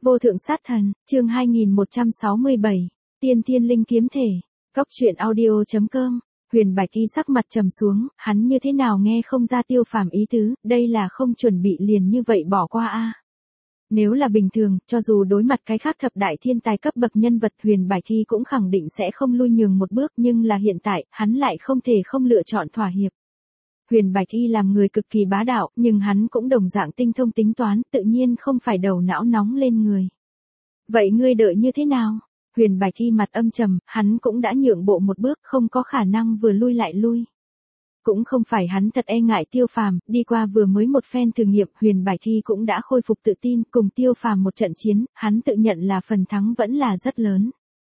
Vô thượng sát thần, chương 2167, tiên thiên linh kiếm thể, Cóc truyện audio.com. Huyền Bạch Y sắc mặt trầm xuống, hắn như thế nào nghe không ra Tiêu Phàm ý tứ, đây là không chuẩn bị liền như vậy bỏ qua a. Nếu là bình thường, cho dù đối mặt cái khác thập đại thiên tài cấp bậc nhân vật, Huyền Bạch Y cũng khẳng định sẽ không lui nhường một bước, nhưng là hiện tại, hắn lại không thể không lựa chọn thỏa hiệp. Huyền Bạch Y làm người cực kỳ bá đạo, nhưng hắn cũng đồng dạng tinh thông tính toán, tự nhiên không phải đầu não nóng lên người. Vậy ngươi đợi như thế nào? Huyền Bạch Y mặt âm trầm, hắn cũng đã nhượng bộ một bước, không có khả năng vừa lui lại lui. Cũng không phải hắn thật e ngại Tiêu Phàm, đi qua vừa mới một phen thử nghiệm, Huyền Bạch Y cũng đã khôi phục tự tin, cùng Tiêu Phàm một trận chiến, hắn tự nhận là phần thắng vẫn là rất lớn.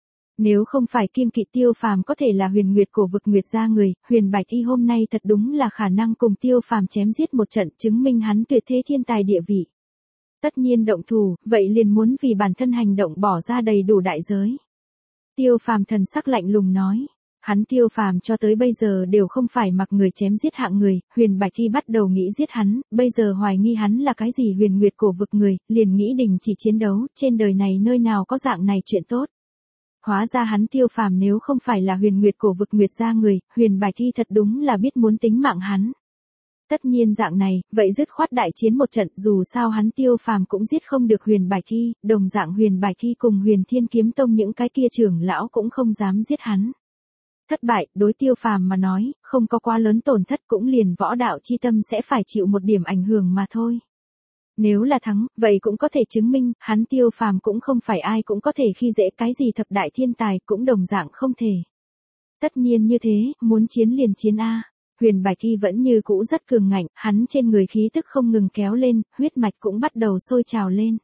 Nếu không phải kiêng kỵ Tiêu Phàm có thể là Huyền Nguyệt cổ vực Nguyệt gia người, Huyền Bạch Y hôm nay thật đúng là khả năng cùng Tiêu Phàm chém giết một trận, chứng minh hắn tuyệt thế thiên tài địa vị. Tất nhiên động thủ, vậy liền muốn vì bản thân hành động bỏ ra đầy đủ đại giới. Tiêu Phàm thần sắc lạnh lùng nói. Hắn Tiêu Phàm cho tới bây giờ đều không phải mặc người chém giết hạng người, Huyền Bạch Y bắt đầu nghĩ giết hắn, bây giờ hoài nghi hắn là cái gì Huyền Nguyệt cổ vực người, liền nghĩ đình chỉ chiến đấu, trên đời này nơi nào có dạng này chuyện tốt. Hóa ra hắn Tiêu Phàm nếu không phải là Huyền Nguyệt cổ vực Nguyệt gia người, Huyền Bạch Y thật đúng là biết muốn tính mạng hắn. Tất nhiên dạng này, vậy dứt khoát đại chiến một trận, dù sao hắn Tiêu Phàm cũng giết không được Huyền Bạch Y, đồng dạng Huyền Bạch Y cùng Huyền Thiên Kiếm Tông những cái kia trưởng lão cũng không dám giết hắn. Thất bại, đối Tiêu Phàm mà nói, không có quá lớn tổn thất, cũng liền võ đạo chi tâm sẽ phải chịu một điểm ảnh hưởng mà thôi. Nếu là thắng, vậy cũng có thể chứng minh, hắn Tiêu Phàm cũng không phải ai cũng có thể khi dễ, cái gì thập đại thiên tài cũng đồng dạng không thể. Tất nhiên như thế, muốn chiến liền chiến a. Huyền Bạch Y vẫn như cũ rất cường ngạnh, hắn trên người khí tức không ngừng kéo lên, huyết mạch cũng bắt đầu sôi trào lên.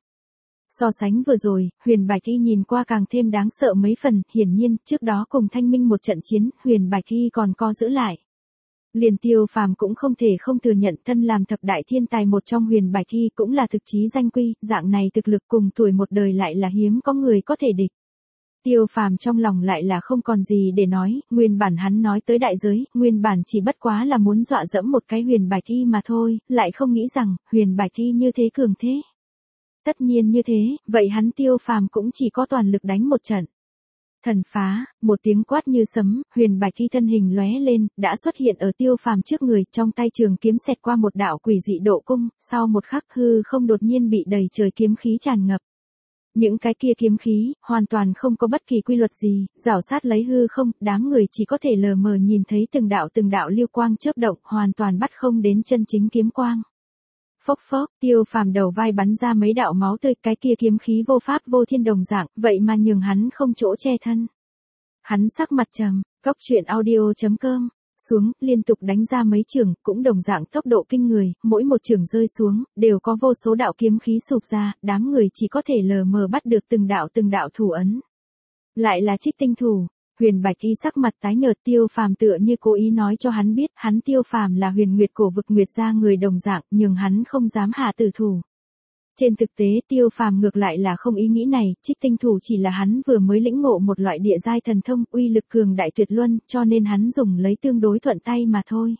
So sánh vừa rồi, Huyền Bạch Y nhìn qua càng thêm đáng sợ mấy phần, hiển nhiên, trước đó cùng Thanh Minh một trận chiến, Huyền Bạch Y còn co giữ lại. Liền Tiêu Phàm cũng không thể không thừa nhận, thân làm thập đại thiên tài một trong Huyền Bạch Y cũng là thực chí danh quy, dạng này thực lực cùng tuổi một đời lại là hiếm có người có thể địch. Tiêu Phàm trong lòng lại là không còn gì để nói, nguyên bản hắn nói tới đại giới, nguyên bản chỉ bất quá là muốn dọa dẫm một cái Huyền Bạch Y mà thôi, lại không nghĩ rằng, Huyền Bạch Y như thế cường thế. Tất nhiên như thế, vậy hắn Tiêu Phàm cũng chỉ có toàn lực đánh một trận. Thần phá, một tiếng quát như sấm, Huyền Bạch Y thân hình lóe lên, đã xuất hiện ở Tiêu Phàm trước người, trong tay trường kiếm xẹt qua một đạo quỷ dị độ cung, sau một khắc hư không đột nhiên bị đầy trời kiếm khí tràn ngập. Những cái kia kiếm khí, hoàn toàn không có bất kỳ quy luật gì, rảo sát lấy hư không, đám người chỉ có thể lờ mờ nhìn thấy từng đạo lưu quang chớp động, hoàn toàn bắt không đến chân chính kiếm quang. Phốc phốc, Tiêu Phàm đầu vai bắn ra mấy đạo máu tươi, cái kia kiếm khí vô pháp vô thiên đồng dạng, vậy mà nhường hắn không chỗ che thân. Hắn sắc mặt trầm, Cóc truyện audio.com, xuống, liên tục đánh ra mấy chưởng, cũng đồng dạng tốc độ kinh người, mỗi một chưởng rơi xuống, đều có vô số đạo kiếm khí sụp ra, đám người chỉ có thể lờ mờ bắt được từng đạo thủ ấn. Lại là Trích Tinh thủ. Huyền Bạch Y sắc mặt tái nhợt, Tiêu Phàm tựa như cố ý nói cho hắn biết, hắn Tiêu Phàm là Huyền Nguyệt cổ vực Nguyệt gia người đồng dạng, nhưng hắn không dám hạ tử thủ. Trên thực tế, Tiêu Phàm ngược lại là không ý nghĩ này, Trích Tinh thủ chỉ là hắn vừa mới lĩnh ngộ một loại địa giai thần thông, uy lực cường đại tuyệt luân, cho nên hắn dùng lấy tương đối thuận tay mà thôi.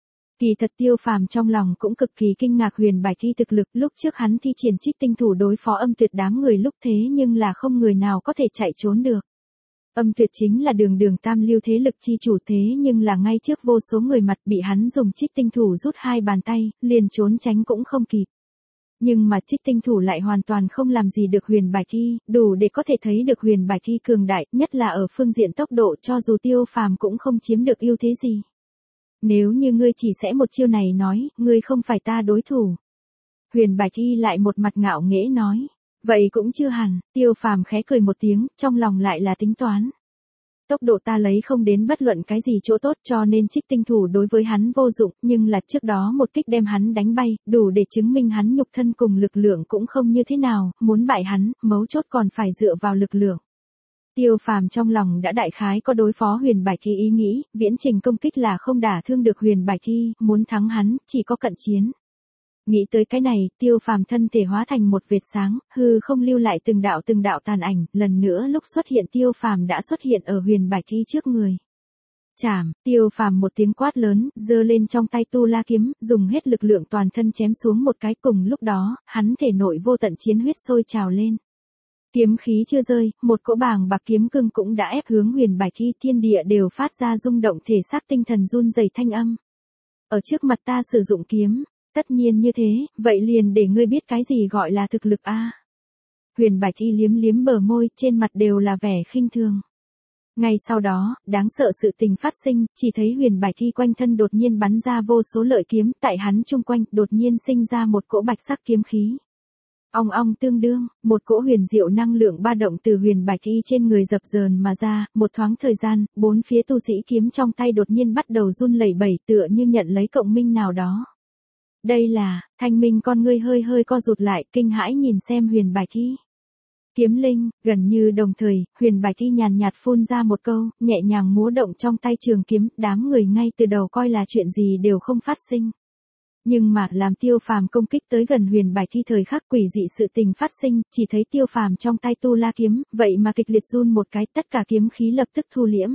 Kỳ thật Tiêu Phàm trong lòng cũng cực kỳ kinh ngạc Huyền Bạch Y thực lực, lúc trước hắn thi triển Trích Tinh thủ đối phó Âm Tuyệt đám người lúc thế nhưng là không người nào có thể chạy trốn được. Âm Tuyệt chính là đường tam lưu thế lực chi chủ, thế nhưng là ngay trước vô số người mặt bị hắn dùng Trích Tinh thủ rút hai bàn tay, liền trốn tránh cũng không kịp. Nhưng mà Trích Tinh thủ lại hoàn toàn không làm gì được Huyền Bạch Y, đủ để có thể thấy được Huyền Bạch Y cường đại, nhất là ở phương diện tốc độ, cho dù Tiêu Phàm cũng không chiếm được ưu thế gì. Nếu như ngươi chỉ sẽ một chiêu này nói, ngươi không phải ta đối thủ. Huyền Bạch Y lại một mặt ngạo nghễ nói. Vậy cũng chưa hẳn, Tiêu Phàm khẽ cười một tiếng, trong lòng lại là tính toán. Tốc độ ta lấy không đến bất luận cái gì chỗ tốt, cho nên Trích Tinh thủ đối với hắn vô dụng, nhưng là trước đó một kích đem hắn đánh bay, đủ để chứng minh hắn nhục thân cùng lực lượng cũng không như thế nào, muốn bại hắn, mấu chốt còn phải dựa vào lực lượng. Tiêu Phàm trong lòng đã đại khái có đối phó Huyền Bạch Y ý nghĩ, viễn trình công kích là không đả thương được Huyền Bạch Y, muốn thắng hắn, chỉ có cận chiến. Nghĩ tới cái này, Tiêu Phàm thân thể hóa thành một vệt sáng, hư không lưu lại từng đạo tàn ảnh, lần nữa lúc xuất hiện Tiêu Phàm đã xuất hiện ở Huyền Bạch Y trước người. Chảm, Tiêu Phàm một tiếng quát lớn, giơ lên trong tay tu la kiếm, dùng hết lực lượng toàn thân chém xuống một cái, cùng lúc đó, hắn thể nội vô tận chiến huyết sôi trào lên. Kiếm khí chưa rơi, một cỗ bàng bạc kiếm cương cũng đã ép hướng Huyền Bạch Thi, thiên địa đều phát ra rung động, thể xác tinh thần run rẩy thanh âm. Ở trước mặt ta sử dụng kiếm, tất nhiên như thế, vậy liền để ngươi biết cái gì gọi là thực lực a. Huyền Bạch Thi liếm liếm bờ môi, trên mặt đều là vẻ khinh thường. Ngay sau đó, đáng sợ sự tình phát sinh, chỉ thấy Huyền Bạch Thi quanh thân đột nhiên bắn ra vô số lợi kiếm, tại hắn chung quanh, đột nhiên sinh ra một cỗ bạch sắc kiếm khí. Ong ong tương đương, một cỗ huyền diệu năng lượng ba động từ Huyền Bạch Thi trên người dập dờn mà ra, một thoáng thời gian, bốn phía tu sĩ kiếm trong tay đột nhiên bắt đầu run lẩy bẩy, tựa như nhận lấy cộng minh nào đó. Đây là, Thanh Minh con ngươi hơi hơi co rụt lại, kinh hãi nhìn xem Huyền Bạch Thi. Kiếm linh, gần như đồng thời, Huyền Bạch Thi nhàn nhạt phun ra một câu, nhẹ nhàng múa động trong tay trường kiếm, đám người ngay từ đầu coi là chuyện gì đều không phát sinh. Nhưng mà làm Tiêu Phàm công kích tới gần Huyền Bạch Thi thời khắc quỷ dị sự tình phát sinh, chỉ thấy Tiêu Phàm trong tay tu la kiếm, vậy mà kịch liệt run một cái, tất cả kiếm khí lập tức thu liễm.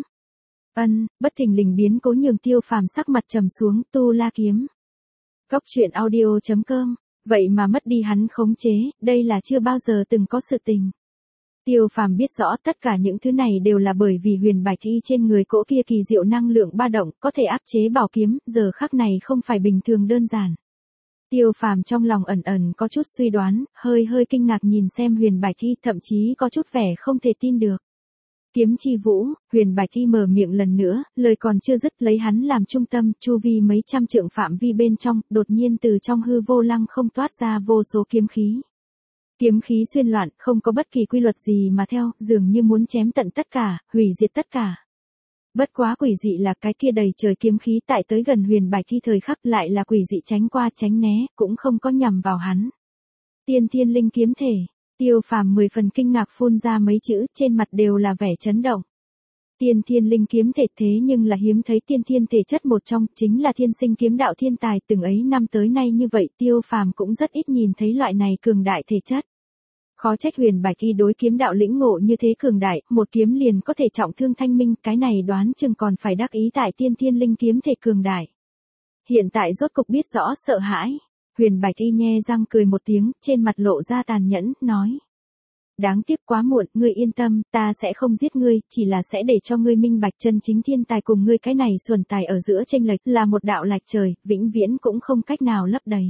Bất thình lình biến cố nhường Tiêu Phàm sắc mặt trầm xuống, tu la kiếm. Góc truyện audio.com, vậy mà mất đi hắn khống chế, đây là chưa bao giờ từng có sự tình. Tiêu Phàm biết rõ tất cả những thứ này đều là bởi vì Huyền Bạch Thi trên người cỗ kia kỳ diệu năng lượng ba động, có thể áp chế bảo kiếm, giờ khắc này không phải bình thường đơn giản. Tiêu Phàm trong lòng ẩn ẩn có chút suy đoán, hơi hơi kinh ngạc nhìn xem Huyền Bạch Thi, thậm chí có chút vẻ không thể tin được. Kiếm chi vũ, Huyền Bạch Thi mở miệng lần nữa, lời còn chưa dứt, lấy hắn làm trung tâm, chu vi mấy trăm trượng phạm vi bên trong, đột nhiên từ trong hư vô lăng không toát ra vô số kiếm khí. Kiếm khí xuyên loạn, không có bất kỳ quy luật gì mà theo, dường như muốn chém tận tất cả, hủy diệt tất cả. Bất quá quỷ dị là cái kia đầy trời kiếm khí tại tới gần Huyền Bạch Thi thời khắc lại là quỷ dị tránh qua tránh né, cũng không có nhằm vào hắn. Tiên thiên linh kiếm thể, Tiêu Phàm 10 phần kinh ngạc phun ra mấy chữ, trên mặt đều là vẻ chấn động. Tiên thiên linh kiếm thể thế nhưng là hiếm thấy tiên thiên thể chất một trong, chính là thiên sinh kiếm đạo thiên tài, từng ấy năm tới nay như vậy, Tiêu Phàm cũng rất ít nhìn thấy loại này cường đại thể chất. Khó trách Huyền Bạch Thi đối kiếm đạo lĩnh ngộ như thế cường đại, một kiếm liền có thể trọng thương Thanh Minh, cái này đoán chừng còn phải đắc ý tại tiên thiên linh kiếm thể cường đại. Hiện tại rốt cục biết rõ sợ hãi, Huyền Bạch Thi nhe răng cười một tiếng, trên mặt lộ ra tàn nhẫn, nói. Đáng tiếc quá muộn, ngươi yên tâm, ta sẽ không giết ngươi, chỉ là sẽ để cho ngươi minh bạch chân chính thiên tài cùng ngươi cái này xuẩn tài ở giữa chênh lệch là một đạo lệch trời, vĩnh viễn cũng không cách nào lấp đầy.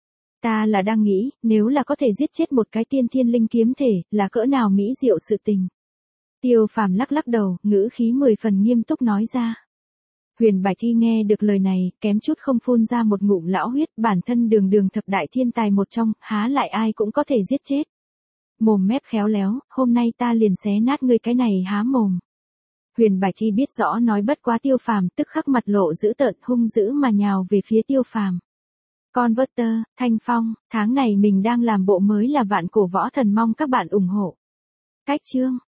Ta là đang nghĩ, nếu là có thể giết chết một cái tiên thiên linh kiếm thể, là cỡ nào mỹ diệu sự tình. Tiêu Phàm lắc lắc đầu, ngữ khí 10 phần nghiêm túc nói ra. Huyền Bạch Thi nghe được lời này, kém chút không phun ra một ngụm lão huyết, bản thân đường thập đại thiên tài một trong, há lại ai cũng có thể giết chết. Mồm mép khéo léo, hôm nay ta liền xé nát ngươi cái này há mồm. Huyền Bạch Thi biết rõ nói bất quá Tiêu Phàm, tức khắc mặt lộ dữ tợn, hung dữ mà nhào về phía Tiêu Phàm. Converter, Thanh Phong, tháng này mình đang làm bộ mới là Vạn Cổ Võ Thần, mong các bạn ủng hộ. Cách chương.